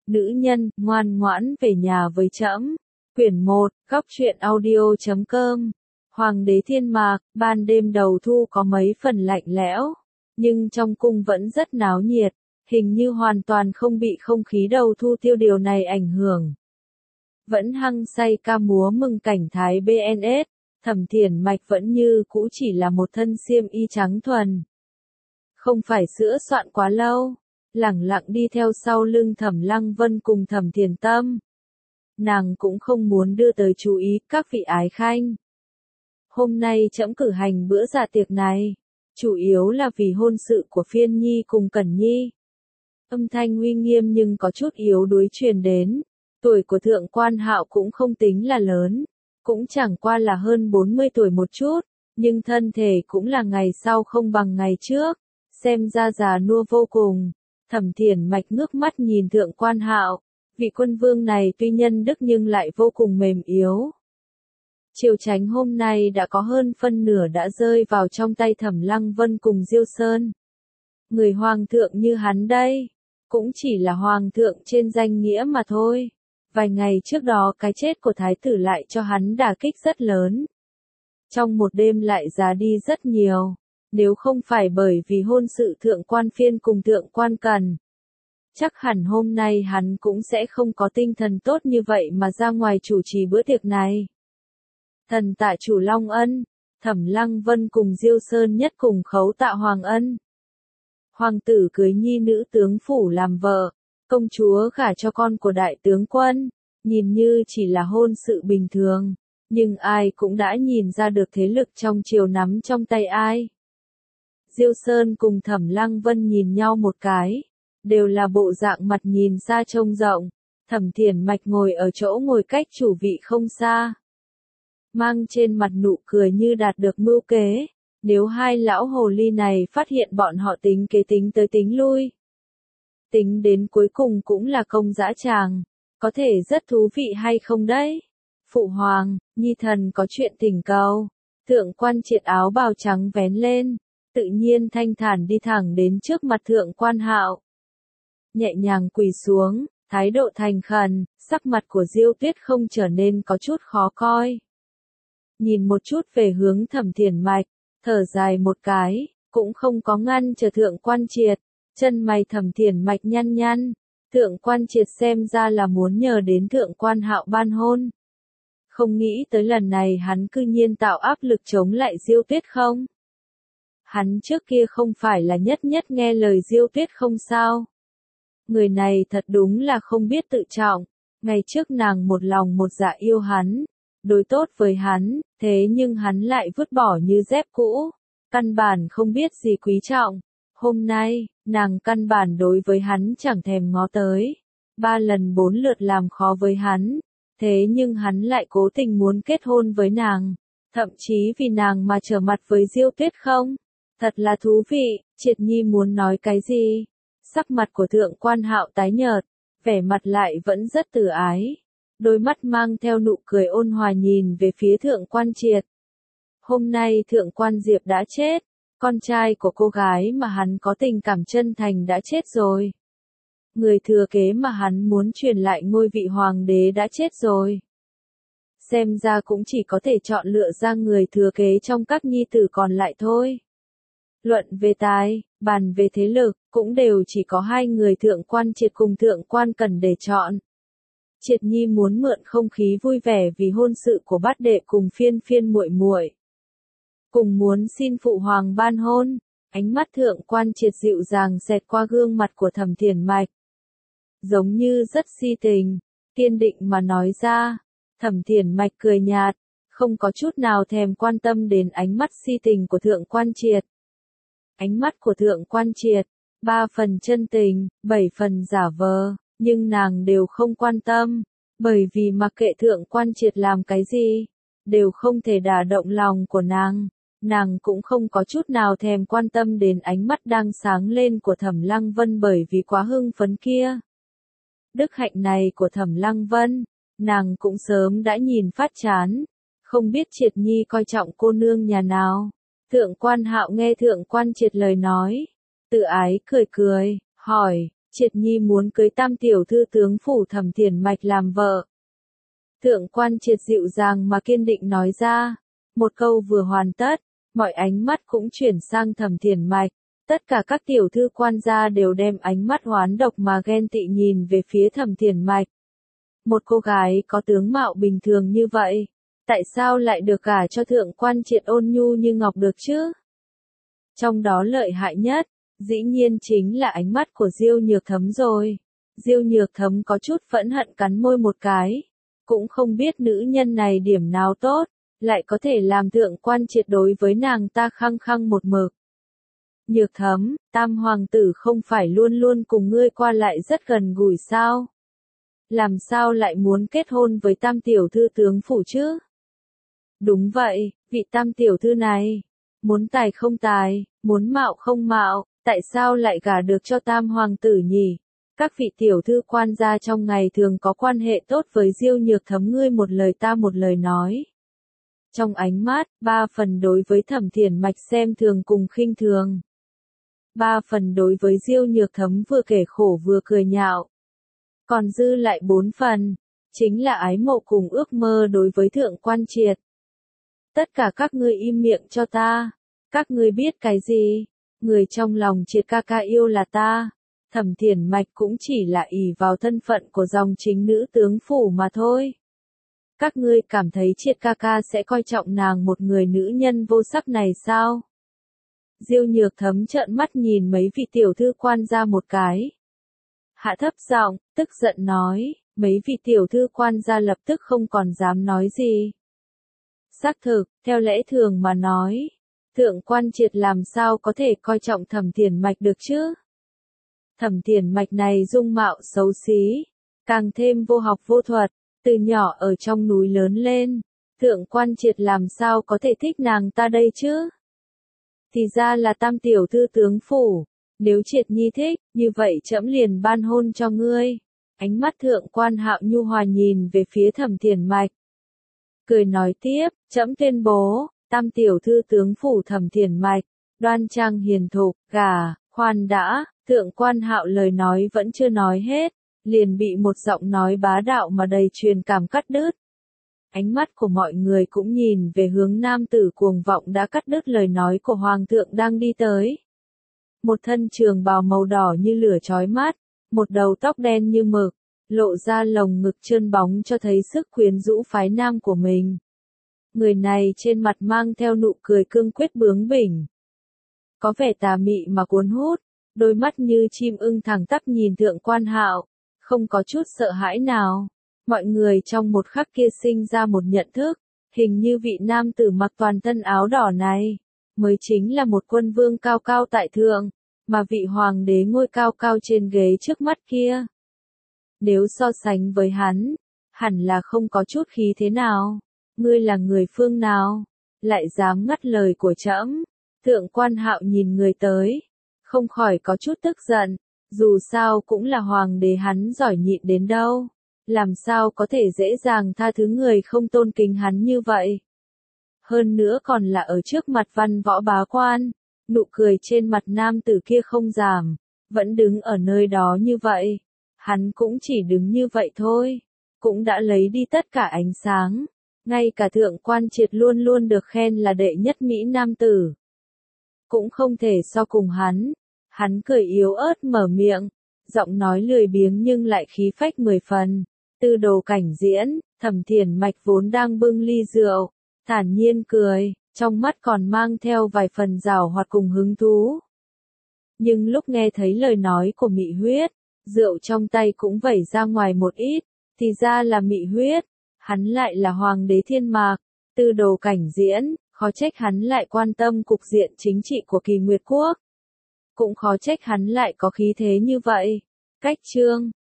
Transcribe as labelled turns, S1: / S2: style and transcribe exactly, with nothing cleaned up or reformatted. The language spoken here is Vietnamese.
S1: Nữ nhân, ngoan ngoãn về nhà với trẫm. Quyển một, góc truyện audio chấm com. Hoàng đế thiên mạc, ban đêm đầu thu có mấy phần lạnh lẽo, nhưng trong cung vẫn rất náo nhiệt, hình như hoàn toàn không bị không khí đầu thu tiêu điều này ảnh hưởng. Vẫn hăng say ca múa mừng cảnh thái bê en ét, Thẩm Thiển Mạch vẫn như cũ chỉ là một thân xiêm y trắng thuần. Không phải sữa soạn quá lâu, lẳng lặng đi theo sau lưng Thẩm Lăng Vân cùng Thẩm Thiền Tâm. Nàng cũng không muốn đưa tới chú ý các vị ái khanh. Hôm nay trẫm cử hành bữa dạ tiệc này, chủ yếu là vì hôn sự của Phiên Nhi cùng Cẩn Nhi. Âm thanh uy nghiêm nhưng có chút yếu đuối truyền đến, tuổi của Thượng Quan Hạo cũng không tính là lớn, cũng chẳng qua là hơn bốn mươi tuổi một chút, nhưng thân thể cũng là ngày sau không bằng ngày trước, xem ra già nua vô cùng. Thẩm Thiển Mạch ngước mắt nhìn Thượng Quan Hạo, vị quân vương này tuy nhân đức nhưng lại vô cùng mềm yếu. Triều Chánh hôm nay đã có hơn phân nửa đã rơi vào trong tay Thẩm Lăng Vân cùng Diêu Sơn. Người hoàng thượng như hắn đây, cũng chỉ là hoàng thượng trên danh nghĩa mà thôi. Vài ngày trước đó cái chết của thái tử lại cho hắn đả kích rất lớn. Trong một đêm lại già đi rất nhiều, nếu không phải bởi vì hôn sự Thượng Quan Phiên cùng Thượng Quan Cần, chắc hẳn hôm nay hắn cũng sẽ không có tinh thần tốt như vậy mà ra ngoài chủ trì bữa tiệc này. Thần tạ chủ Long Ân, Thẩm Lăng Vân cùng Diêu Sơn nhất cùng khấu tạ Hoàng Ân. Hoàng tử cưới nhi nữ tướng phủ làm vợ, công chúa gả cho con của đại tướng quân, nhìn như chỉ là hôn sự bình thường, nhưng ai cũng đã nhìn ra được thế lực trong triều nắm trong tay ai. Diêu Sơn cùng Thẩm Lăng Vân nhìn nhau một cái, đều là bộ dạng mặt nhìn xa trông rộng. Thẩm Thiển Mạch ngồi ở chỗ ngồi cách chủ vị không xa, mang trên mặt nụ cười như đạt được mưu kế. Nếu hai lão hồ ly này phát hiện bọn họ tính kế tính tới tính lui, tính đến cuối cùng cũng là công dã tràng, có thể rất thú vị hay không đấy? Phụ hoàng, nhi thần có chuyện thỉnh cầu. Thượng Quan Triệt áo bào trắng vén lên, tự nhiên thanh thản đi thẳng đến trước mặt Thượng Quan Hạo. Nhẹ nhàng quỳ xuống, thái độ thành khẩn, sắc mặt của Diêu Tuyết không trở nên có chút khó coi. Nhìn một chút về hướng Thẩm Thiển Mạch, thở dài một cái, cũng không có ngăn chờ Thượng Quan Triệt, chân mày Thẩm Thiển Mạch nhăn nhăn. Thượng Quan Triệt xem ra là muốn nhờ đến Thượng Quan Hạo ban hôn. Không nghĩ tới lần này hắn cư nhiên tạo áp lực chống lại Diêu Tuyết không? Hắn trước kia không phải là nhất nhất nghe lời Diêu Tuyết không sao? Người này thật đúng là không biết tự trọng, ngày trước nàng một lòng một dạ yêu hắn, đối tốt với hắn, thế nhưng hắn lại vứt bỏ như dép cũ, căn bản không biết gì quý trọng. Hôm nay, nàng căn bản đối với hắn chẳng thèm ngó tới, ba lần bốn lượt làm khó với hắn, thế nhưng hắn lại cố tình muốn kết hôn với nàng, thậm chí vì nàng mà trở mặt với Diêu Tuyết không? Thật là thú vị. Triệt Nhi muốn nói cái gì? Sắc mặt của Thượng Quan Hạo tái nhợt, vẻ mặt lại vẫn rất từ ái, đôi mắt mang theo nụ cười ôn hòa nhìn về phía Thượng Quan Triệt. Hôm nay Thượng Quan Diệp đã chết, con trai của cô gái mà hắn có tình cảm chân thành đã chết rồi. Người thừa kế mà hắn muốn truyền lại ngôi vị hoàng đế đã chết rồi. Xem ra cũng chỉ có thể chọn lựa ra người thừa kế trong các nhi tử còn lại thôi. Luận về tài, bàn về thế lực, cũng đều chỉ có hai người Thượng Quan Triệt cùng Thượng Quan Cần để chọn. Triệt Nhi muốn mượn không khí vui vẻ vì hôn sự của bát đệ cùng Phiên Phiên muội muội, cùng muốn xin phụ hoàng ban hôn. Ánh mắt Thượng Quan Triệt dịu dàng xẹt qua gương mặt của Thẩm Thiển Mạch, giống như rất si tình, kiên định mà nói ra. Thẩm Thiển Mạch cười nhạt, không có chút nào thèm quan tâm đến ánh mắt si tình của Thượng Quan Triệt. Ánh mắt của Thượng Quan Triệt, ba phần chân tình, bảy phần giả vờ, nhưng nàng đều không quan tâm, bởi vì mặc kệ Thượng Quan Triệt làm cái gì, đều không thể đả động lòng của nàng. Nàng cũng không có chút nào thèm quan tâm đến ánh mắt đang sáng lên của Thẩm Lăng Vân bởi vì quá hưng phấn kia. Đức hạnh này của Thẩm Lăng Vân, nàng cũng sớm đã nhìn phát chán, không biết Triệt Nhi coi trọng cô nương nhà nào. Thượng Quan Hạo nghe Thượng Quan Triệt lời nói, tự ái cười cười, hỏi, Triệt Nhi muốn cưới tam tiểu thư tướng phủ Thẩm Thiền Mạch làm vợ. Thượng quan Triệt dịu dàng mà kiên định nói ra. Một câu vừa hoàn tất, mọi ánh mắt cũng chuyển sang Thẩm Thiền Mạch. Tất cả các tiểu thư quan gia đều đem ánh mắt oán độc mà ghen tị nhìn về phía Thẩm Thiền Mạch. Một cô gái có tướng mạo bình thường như vậy, tại sao lại được gả cho thượng quan Triệt ôn nhu như ngọc được chứ? Trong đó lợi hại nhất, dĩ nhiên chính là ánh mắt của Diêu Nhược Thấm rồi. Diêu Nhược Thấm có chút phẫn hận cắn môi một cái, cũng không biết nữ nhân này điểm nào tốt, lại có thể làm thượng quan Triệt đối với nàng ta khăng khăng một mực. Nhược Thấm, tam hoàng tử không phải luôn luôn cùng ngươi qua lại rất gần gũi sao? Làm sao lại muốn kết hôn với tam tiểu thư tướng phủ chứ? Đúng vậy, vị tam tiểu thư này, muốn tài không tài, muốn mạo không mạo, tại sao lại gả được cho tam hoàng tử nhỉ? Các vị tiểu thư quan gia trong ngày thường có quan hệ tốt với Diêu Nhược Thấm, ngươi một lời ta một lời nói. Trong ánh mắt, ba phần đối với Thẩm Thiền Mạch xem thường cùng khinh thường. Ba phần đối với Diêu Nhược Thấm vừa kể khổ vừa cười nhạo. Còn dư lại bốn phần, chính là ái mộ cùng ước mơ đối với thượng quan Triệt. Tất cả các ngươi im miệng cho ta. Các ngươi biết cái gì? Người trong lòng Triệt ca ca yêu là ta. Thẩm Thiền Mạch cũng chỉ là ỷ vào thân phận của dòng chính nữ tướng phủ mà thôi. Các ngươi cảm thấy Triệt ca ca sẽ coi trọng nàng một người nữ nhân vô sắc này sao? Diêu Nhược Thấm trợn mắt nhìn mấy vị tiểu thư quan gia một cái. Hạ thấp giọng, tức giận nói, mấy vị tiểu thư quan gia lập tức không còn dám nói gì. Xác thực, theo lẽ thường mà nói, thượng quan Triệt làm sao có thể coi trọng Thẩm Thiền Mạch được chứ? Thẩm Thiền Mạch này dung mạo xấu xí, càng thêm vô học vô thuật, từ nhỏ ở trong núi lớn lên, thượng quan Triệt làm sao có thể thích nàng ta đây chứ? Thì ra là tam tiểu thư tướng phủ, nếu Triệt Nhi thích, như vậy trẫm liền ban hôn cho ngươi. Ánh mắt thượng quan Hạo nhu hòa nhìn về phía Thẩm Thiền Mạch. Cười nói tiếp, trẫm tuyên bố, tam tiểu thư tướng phủ Thẩm Thiền Mạch, đoan trang hiền thục, gả, khoan đã, thượng quan Hạo lời nói vẫn chưa nói hết, liền bị một giọng nói bá đạo mà đầy truyền cảm cắt đứt. Ánh mắt của mọi người cũng nhìn về hướng nam tử cuồng vọng đã cắt đứt lời nói của hoàng thượng đang đi tới. Một thân trường bào màu đỏ như lửa chói mắt, một đầu tóc đen như mực, lộ ra lồng ngực trơn bóng cho thấy sức quyến rũ phái nam của mình. Người này trên mặt mang theo nụ cười cương quyết bướng bỉnh. Có vẻ tà mị mà cuốn hút, đôi mắt như chim ưng thẳng tắp nhìn thượng quan Hạo, không có chút sợ hãi nào. Mọi người trong một khắc kia sinh ra một nhận thức, hình như vị nam tử mặc toàn thân áo đỏ này, mới chính là một quân vương cao cao tại thượng, mà vị hoàng đế ngồi cao cao trên ghế trước mắt kia. Nếu so sánh với hắn, hẳn là không có chút khí thế nào. Ngươi là người phương nào? Lại dám ngắt lời của trẫm? Thượng quan Hạo nhìn người tới, không khỏi có chút tức giận, dù sao cũng là hoàng đế, hắn giỏi nhịn đến đâu. Làm sao có thể dễ dàng tha thứ người không tôn kính hắn như vậy? Hơn nữa còn là ở trước mặt văn võ bá quan, nụ cười trên mặt nam tử kia không giảm, vẫn đứng ở nơi đó như vậy. Hắn cũng chỉ đứng như vậy thôi, cũng đã lấy đi tất cả ánh sáng. Ngay cả thượng quan Triệt luôn luôn được khen là đệ nhất Mỹ nam tử, cũng không thể so cùng hắn. Hắn cười yếu ớt mở miệng, giọng nói lười biếng nhưng lại khí phách mười phần. Tư đồ cảnh diễn, Thẩm Thiền Mạch vốn đang bưng ly rượu, thản nhiên cười, trong mắt còn mang theo vài phần giảo hoạt cùng hứng thú. Nhưng lúc nghe thấy lời nói của Mị Huyết, rượu trong tay cũng vẩy ra ngoài một ít, thì ra là Mị Huyết, hắn lại là hoàng đế Thiên Mạc. Tư đồ cảnh diễn, khó trách hắn lại quan tâm cục diện chính trị của Kỳ Nguyệt Quốc. Cũng khó trách hắn lại có khí thế như vậy. Cách chương